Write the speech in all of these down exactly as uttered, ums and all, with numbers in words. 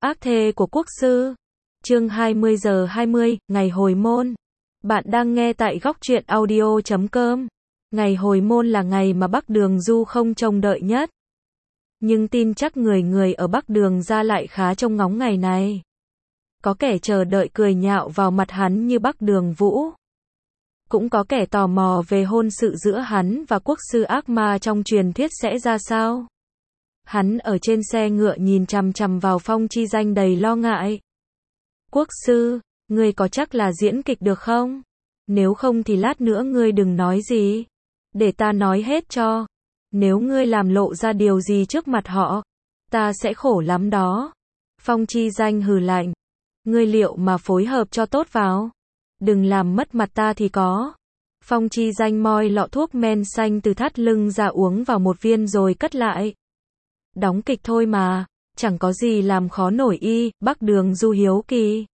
Ác thê của quốc sư. Chương hai mươi giờ hai mươi, ngày hồi môn. Bạn đang nghe tại góc truyện audio chấm com. Ngày hồi môn là ngày mà Bắc Đường Du không trông đợi nhất. Nhưng tin chắc người người ở Bắc Đường ra lại khá trông ngóng ngày này. Có kẻ chờ đợi cười nhạo vào mặt hắn như Bắc Đường Vũ. Cũng có kẻ tò mò về hôn sự giữa hắn và quốc sư ác ma trong truyền thuyết sẽ ra sao. Hắn ở trên xe ngựa nhìn chằm chằm vào Phong Chi Danh đầy lo ngại. Quốc sư, ngươi có chắc là diễn kịch được không? Nếu không thì lát nữa ngươi đừng nói gì. Để ta nói hết cho. Nếu ngươi làm lộ ra điều gì trước mặt họ, ta sẽ khổ lắm đó. Phong Chi Danh hừ lạnh. Ngươi liệu mà phối hợp cho tốt vào. Đừng làm mất mặt ta thì có. Phong Chi Danh moi lọ thuốc men xanh từ thắt lưng ra uống vào một viên rồi cất lại. Đóng kịch thôi mà, chẳng có gì làm khó nổi y. Bắc Đường Du hiếu kỳ.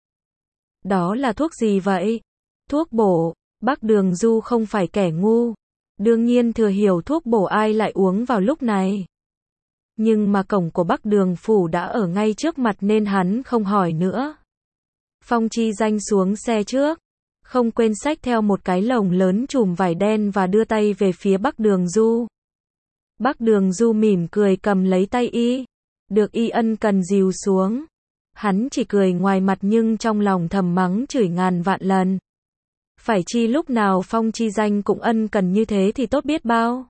Đó là thuốc gì vậy? Thuốc bổ. Bắc Đường Du không phải kẻ ngu. Đương nhiên thừa hiểu thuốc bổ ai lại uống vào lúc này. Nhưng mà cổng của Bắc Đường phủ đã ở ngay trước mặt nên hắn không hỏi nữa. Phong Chi Danh xuống xe trước. Không quên xách theo một cái lồng lớn chùm vải đen và đưa tay về phía Bắc Đường Du. Bắc Đường Du mỉm cười cầm lấy tay y. Được y ân cần dìu xuống. Hắn chỉ cười ngoài mặt nhưng trong lòng thầm mắng chửi ngàn vạn lần. Phải chi lúc nào Phong Chi Danh cũng ân cần như thế thì tốt biết bao.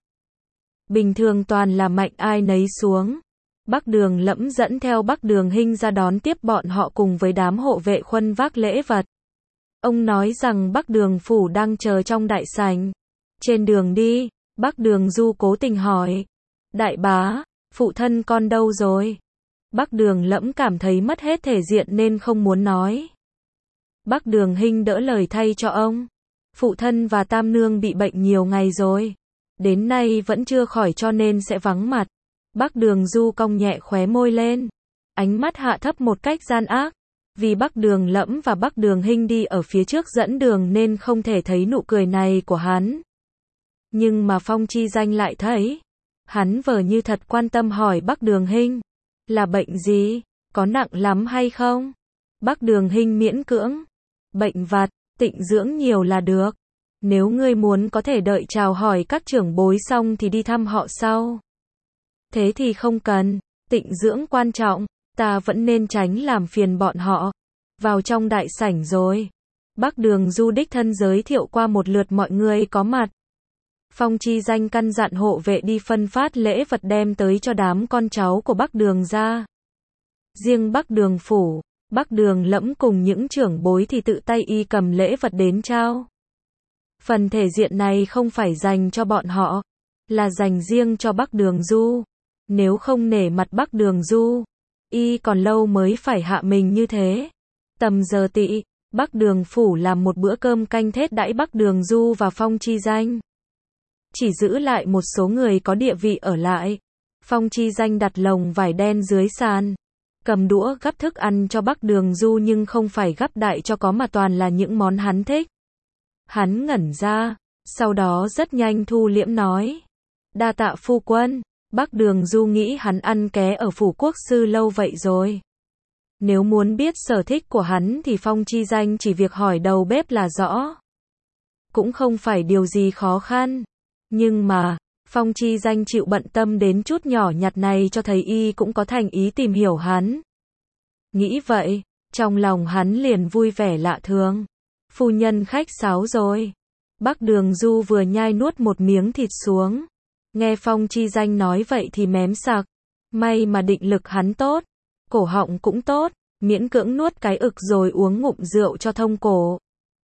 Bình thường toàn là mạnh ai nấy xuống. Bắc Đường Lẫm dẫn theo Bắc Đường Hinh ra đón tiếp bọn họ cùng với đám hộ vệ khuân vác lễ vật. Ông nói rằng Bắc Đường phủ đang chờ trong đại sảnh. Trên đường đi, Bắc Đường Du cố tình hỏi. Đại bá, phụ thân con đâu rồi? Bắc Đường Lẫm cảm thấy mất hết thể diện nên không muốn nói. Bắc Đường Hinh đỡ lời thay cho ông. Phụ thân và Tam Nương bị bệnh nhiều ngày rồi. Đến nay vẫn chưa khỏi cho nên sẽ vắng mặt. Bắc Đường Du cong nhẹ khóe môi lên. Ánh mắt hạ thấp một cách gian ác. Vì Bắc Đường Lẫm và Bắc Đường Hinh đi ở phía trước dẫn đường nên không thể thấy nụ cười này của hắn. Nhưng mà Phong Chi Danh lại thấy. Hắn vờ như thật quan tâm hỏi Bắc Đường Hinh. Là bệnh gì? Có nặng lắm hay không? Bắc Đường Hinh miễn cưỡng. Bệnh vặt, tịnh dưỡng nhiều là được. Nếu ngươi muốn có thể đợi chào hỏi các trưởng bối xong thì đi thăm họ sau. Thế thì không cần, tịnh dưỡng quan trọng, ta vẫn nên tránh làm phiền bọn họ. Vào trong đại sảnh rồi. Bắc Đường Du đích thân giới thiệu qua một lượt mọi người có mặt. Phong Chi Danh căn dặn hộ vệ đi phân phát lễ vật đem tới cho đám con cháu của Bắc Đường ra. Riêng Bắc Đường phủ, Bắc Đường Lẫm cùng những trưởng bối thì tự tay y cầm lễ vật đến trao. Phần thể diện này không phải dành cho bọn họ, là dành riêng cho Bắc Đường Du. Nếu không nể mặt Bắc Đường Du, y còn lâu mới phải hạ mình như thế. Tầm giờ tỵ, Bắc Đường phủ làm một bữa cơm canh thết đãi Bắc Đường Du và Phong Chi Danh. Chỉ giữ lại một số người có địa vị ở lại. Phong Chi Danh đặt lồng vải đen dưới sàn. Cầm đũa gắp thức ăn cho Bắc Đường Du nhưng không phải gắp đại cho có mà toàn là những món hắn thích. Hắn ngẩn ra, sau đó rất nhanh thu liễm nói. Đa tạ phu quân. Bắc Đường Du nghĩ hắn ăn ké ở phủ quốc sư lâu vậy rồi. Nếu muốn biết sở thích của hắn thì Phong Chi Danh chỉ việc hỏi đầu bếp là rõ. Cũng không phải điều gì khó khăn. Nhưng mà, Phong Chi Danh chịu bận tâm đến chút nhỏ nhặt này cho thấy y cũng có thành ý tìm hiểu hắn. Nghĩ vậy, trong lòng hắn liền vui vẻ lạ thường. Phu nhân khách sáo rồi. Bắc Đường Du vừa nhai nuốt một miếng thịt xuống. Nghe Phong Chi Danh nói vậy thì mém sặc. May mà định lực hắn tốt. Cổ họng cũng tốt. Miễn cưỡng nuốt cái ực rồi uống ngụm rượu cho thông cổ.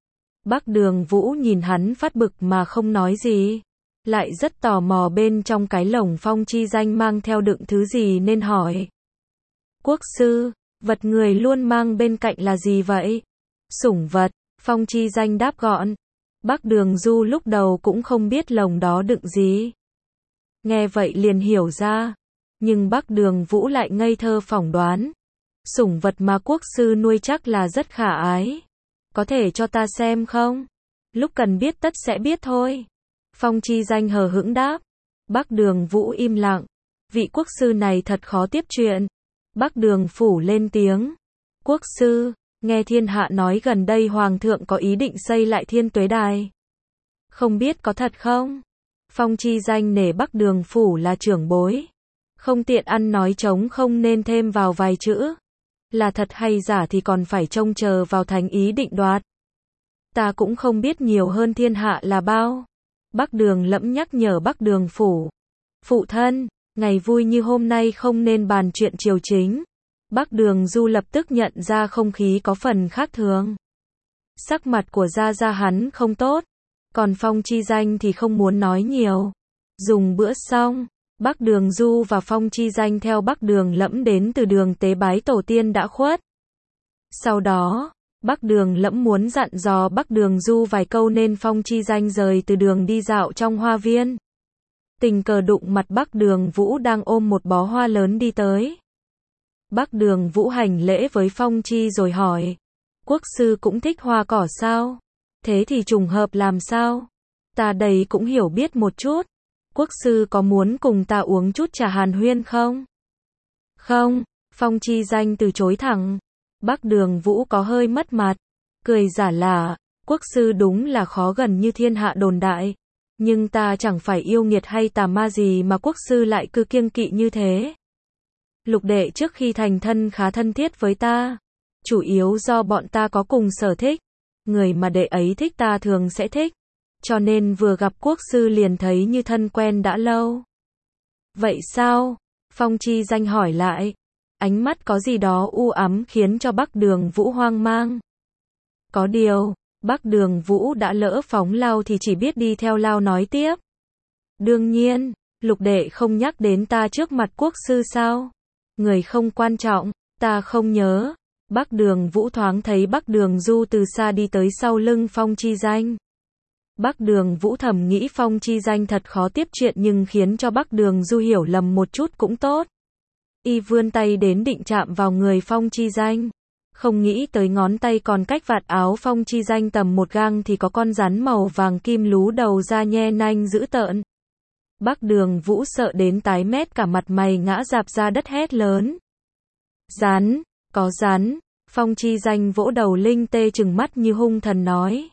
Bắc Đường Vũ nhìn hắn phát bực mà không nói gì. Lại rất tò mò bên trong cái lồng Phong Chi Danh mang theo đựng thứ gì nên hỏi. Quốc sư, vật người luôn mang bên cạnh là gì vậy? Sủng vật, Phong Chi Danh đáp gọn. Bắc Đường Du lúc đầu cũng không biết lồng đó đựng gì. Nghe vậy liền hiểu ra. Nhưng Bắc Đường Vũ lại ngây thơ phỏng đoán. Sủng vật mà quốc sư nuôi chắc là rất khả ái. Có thể cho ta xem không? Lúc cần biết tất sẽ biết thôi. Phong Chi Danh hờ hững đáp. Bắc Đường Vũ im lặng. Vị quốc sư này thật khó tiếp chuyện. Bắc Đường Phủ lên tiếng. Quốc sư, nghe thiên hạ nói gần đây hoàng thượng có ý định xây lại Thiên Tuế Đài. Không biết có thật không? Phong chi danh nể Bắc Đường Phủ là trưởng bối. Không tiện ăn nói trống không nên thêm vào vài chữ. Là thật hay giả thì còn phải trông chờ vào thánh ý định đoạt. Ta cũng không biết nhiều hơn thiên hạ là bao. Bắc Đường Lẫm nhắc nhở Bắc Đường Phủ. Phụ thân, ngày vui như hôm nay không nên bàn chuyện triều chính. Bắc Đường Du lập tức nhận ra không khí có phần khác thường. Sắc mặt của gia gia hắn không tốt. Còn Phong Chi Danh thì không muốn nói nhiều. Dùng bữa xong, Bắc Đường Du và Phong Chi Danh theo Bắc Đường Lẫm đến từ đường tế bái tổ tiên đã khuất. Sau đó, Bắc Đường Lẫm muốn dặn dò Bắc Đường Du vài câu nên Phong Chi Danh rời từ đường đi dạo trong hoa viên. Tình cờ đụng mặt Bắc Đường Vũ đang ôm một bó hoa lớn đi tới. Bắc Đường Vũ hành lễ với Phong Chi rồi hỏi. Quốc sư cũng thích hoa cỏ sao? Thế thì trùng hợp làm sao? Ta đây cũng hiểu biết một chút. Quốc sư có muốn cùng ta uống chút trà hàn huyên không? Không, Phong Chi Danh từ chối thẳng. Bắc Đường Vũ có hơi mất mặt. Cười giả lả, quốc sư đúng là khó gần như thiên hạ đồn đại. Nhưng ta chẳng phải yêu nghiệt hay tà ma gì mà quốc sư lại cứ kiêng kỵ như thế. Lục đệ trước khi thành thân khá thân thiết với ta. Chủ yếu do bọn ta có cùng sở thích. Người mà đệ ấy thích ta thường sẽ thích. Cho nên vừa gặp quốc sư liền thấy như thân quen đã lâu. Vậy sao? Phong Chi Danh hỏi lại. Ánh mắt có gì đó u ám khiến cho Bắc Đường Vũ hoang mang. Có điều, Bắc Đường Vũ đã lỡ phóng lao thì chỉ biết đi theo lao nói tiếp. Đương nhiên, lục đệ không nhắc đến ta trước mặt quốc sư sao? Người không quan trọng, ta không nhớ. Bắc Đường Vũ thoáng thấy Bắc Đường Du từ xa đi tới sau lưng Phong Chi Danh. Bắc Đường Vũ thầm nghĩ Phong Chi Danh thật khó tiếp chuyện nhưng khiến cho Bắc Đường Du hiểu lầm một chút cũng tốt. Y vươn tay đến định chạm vào người Phong Chi Danh. Không nghĩ tới ngón tay còn cách vạt áo Phong Chi Danh tầm một gang thì có con rắn màu vàng kim lú đầu ra nhe nanh dữ tợn. Bắc Đường Vũ sợ đến tái mét cả mặt mày ngã rạp ra đất hét lớn. Rắn, có rắn. Phong Chi Danh vỗ đầu Linh Tê trừng mắt như hung thần nói.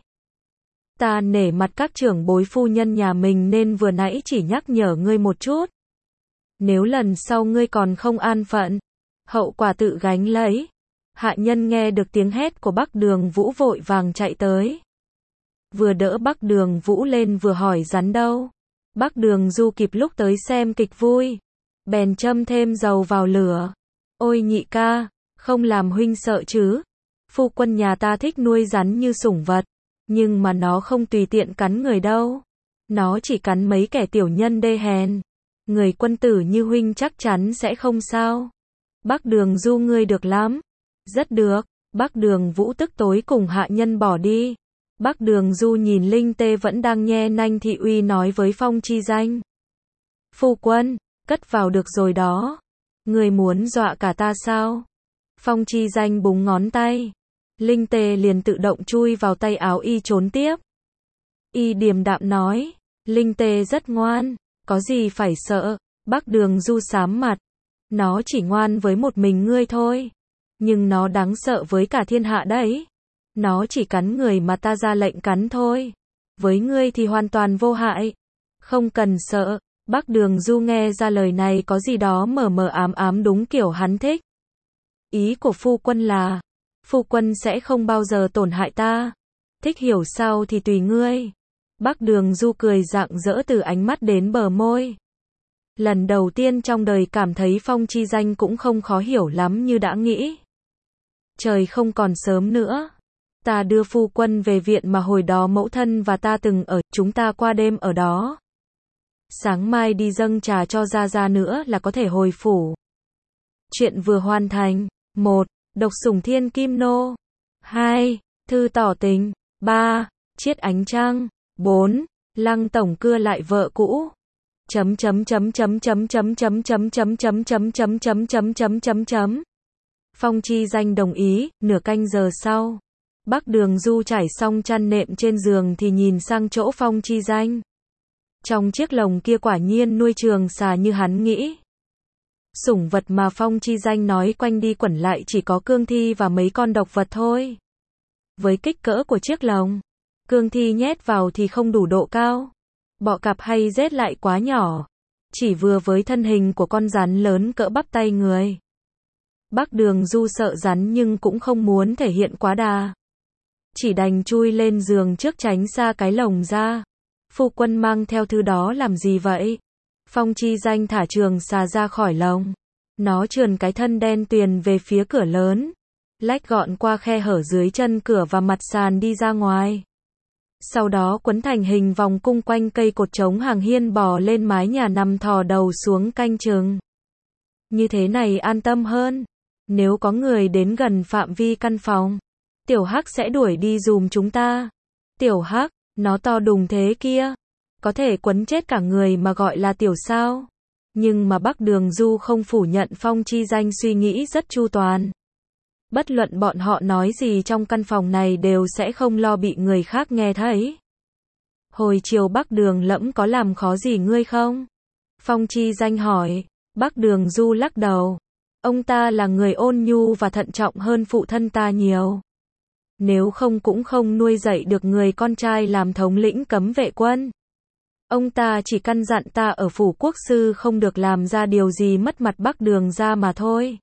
Ta nể mặt các trưởng bối phu nhân nhà mình nên vừa nãy chỉ nhắc nhở ngươi một chút. Nếu lần sau ngươi còn không an phận, hậu quả tự gánh lấy. Hạ nhân nghe được tiếng hét của Bắc Đường Vũ vội vàng chạy tới. Vừa đỡ Bắc Đường Vũ lên vừa hỏi rắn đâu. Bắc Đường Du kịp lúc tới xem kịch vui. Bèn châm thêm dầu vào lửa. Ôi nhị ca, không làm huynh sợ chứ. Phu quân nhà ta thích nuôi rắn như sủng vật. Nhưng mà nó không tùy tiện cắn người đâu. Nó chỉ cắn mấy kẻ tiểu nhân đê hèn. Người quân tử như huynh chắc chắn sẽ không sao. Bắc Đường Du ngươi được lắm. Rất được. Bắc Đường Vũ tức tối cùng hạ nhân bỏ đi. Bắc Đường Du nhìn Linh Tê vẫn đang nhe nanh thị uy nói với Phong Chi Danh. Phu quân, cất vào được rồi đó. Người muốn dọa cả ta sao? Phong Chi Danh búng ngón tay. Linh Tê liền tự động chui vào tay áo y trốn tiếp. Y điềm đạm nói. Linh Tê rất ngoan. Có gì phải sợ? Bắc Đường Du sám mặt. Nó chỉ ngoan với một mình ngươi thôi. Nhưng nó đáng sợ với cả thiên hạ đấy. Nó chỉ cắn người mà ta ra lệnh cắn thôi. Với ngươi thì hoàn toàn vô hại. Không cần sợ. Bắc Đường Du nghe ra lời này có gì đó mờ mờ ám ám đúng kiểu hắn thích. Ý của phu quân là, phu quân sẽ không bao giờ tổn hại ta. Thích hiểu sao thì tùy ngươi. Bắc Đường Du cười rạng rỡ từ ánh mắt đến bờ môi. Lần đầu tiên trong đời cảm thấy Phong Chi Danh cũng không khó hiểu lắm như đã nghĩ. Trời không còn sớm nữa. Ta đưa phu quân về viện mà hồi đó mẫu thân và ta từng ở, chúng ta qua đêm ở đó. Sáng mai đi dâng trà cho gia gia nữa là có thể hồi phủ. Chuyện vừa hoàn thành. một. Độc sủng thiên kim nô. hai. Thư tỏ tình. ba. Chiết ánh trăng. bốn. Lăng tổng cưa lại vợ cũ. Chấm chấm chấm chấm chấm chấm chấm chấm chấm chấm chấm chấm chấm chấm chấm chấm chấm. Phong Chi Danh đồng ý. Nửa canh giờ sau, Bắc Đường Du trải xong chăn nệm trên giường thì nhìn sang chỗ Phong Chi Danh. Trong chiếc lồng kia quả nhiên nuôi trường xà như hắn nghĩ. Sủng vật mà Phong Chi Danh nói quanh đi quẩn lại chỉ có cương thi và mấy con độc vật thôi. Với kích cỡ của chiếc lồng, cương thi nhét vào thì không đủ độ cao. Bọ cạp hay rết lại quá nhỏ, chỉ vừa với thân hình của con rắn lớn cỡ bắp tay người. Bác Đường Du sợ rắn nhưng cũng không muốn thể hiện quá đà. Chỉ đành chui lên giường trước tránh xa cái lồng ra. Phu quân mang theo thứ đó làm gì vậy? Phong Chi Danh thả trường xà ra khỏi lồng. Nó trườn cái thân đen tuyền về phía cửa lớn, lách gọn qua khe hở dưới chân cửa và mặt sàn đi ra ngoài. Sau đó quấn thành hình vòng cung quanh cây cột chống hàng hiên bò lên mái nhà nằm thò đầu xuống canh chừng. Như thế này an tâm hơn. Nếu có người đến gần phạm vi căn phòng, Tiểu Hắc sẽ đuổi đi giùm chúng ta. Tiểu Hắc, nó to đùng thế kia, có thể quấn chết cả người mà gọi là tiểu sao. Nhưng mà Bắc Đường Du không phủ nhận Phong Chi Danh suy nghĩ rất chu toàn. Bất luận bọn họ nói gì trong căn phòng này đều sẽ không lo bị người khác nghe thấy. Hồi chiều Bắc Đường Lẫm có làm khó gì ngươi không? Phong Chi Danh hỏi. Bắc Đường Du lắc đầu. Ông ta là người ôn nhu và thận trọng hơn phụ thân ta nhiều. Nếu không cũng không nuôi dạy được người con trai làm thống lĩnh cấm vệ quân. Ông ta chỉ căn dặn ta ở phủ quốc sư không được làm ra điều gì mất mặt Bắc Đường ra mà thôi.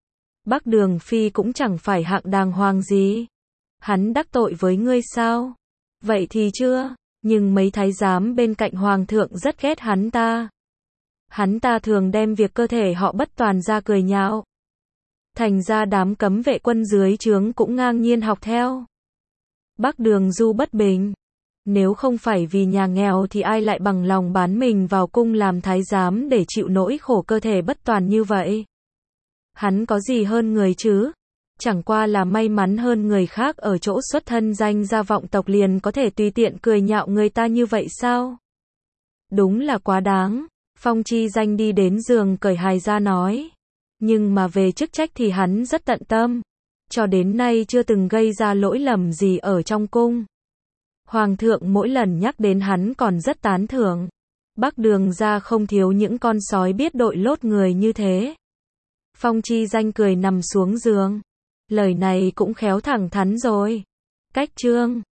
Bắc Đường Phi cũng chẳng phải hạng đàng hoàng gì. Hắn đắc tội với ngươi sao? Vậy thì chưa, nhưng mấy thái giám bên cạnh hoàng thượng rất ghét hắn ta. Hắn ta thường đem việc cơ thể họ bất toàn ra cười nhạo. Thành ra đám cấm vệ quân dưới trướng cũng ngang nhiên học theo. Bắc Đường Du bất bình. Nếu không phải vì nhà nghèo thì ai lại bằng lòng bán mình vào cung làm thái giám để chịu nỗi khổ cơ thể bất toàn như vậy? Hắn có gì hơn người chứ? Chẳng qua là may mắn hơn người khác ở chỗ xuất thân danh gia vọng tộc liền có thể tùy tiện cười nhạo người ta như vậy sao? Đúng là quá đáng. Phong Chi Danh đi đến giường cởi hài ra nói. Nhưng mà về chức trách thì hắn rất tận tâm. Cho đến nay chưa từng gây ra lỗi lầm gì ở trong cung. Hoàng thượng mỗi lần nhắc đến hắn còn rất tán thưởng. Bắc Đường ra không thiếu những con sói biết đội lốt người như thế. Phong Chi Danh cười nằm xuống giường. Lời này cũng khéo thẳng thắn rồi. Cách chương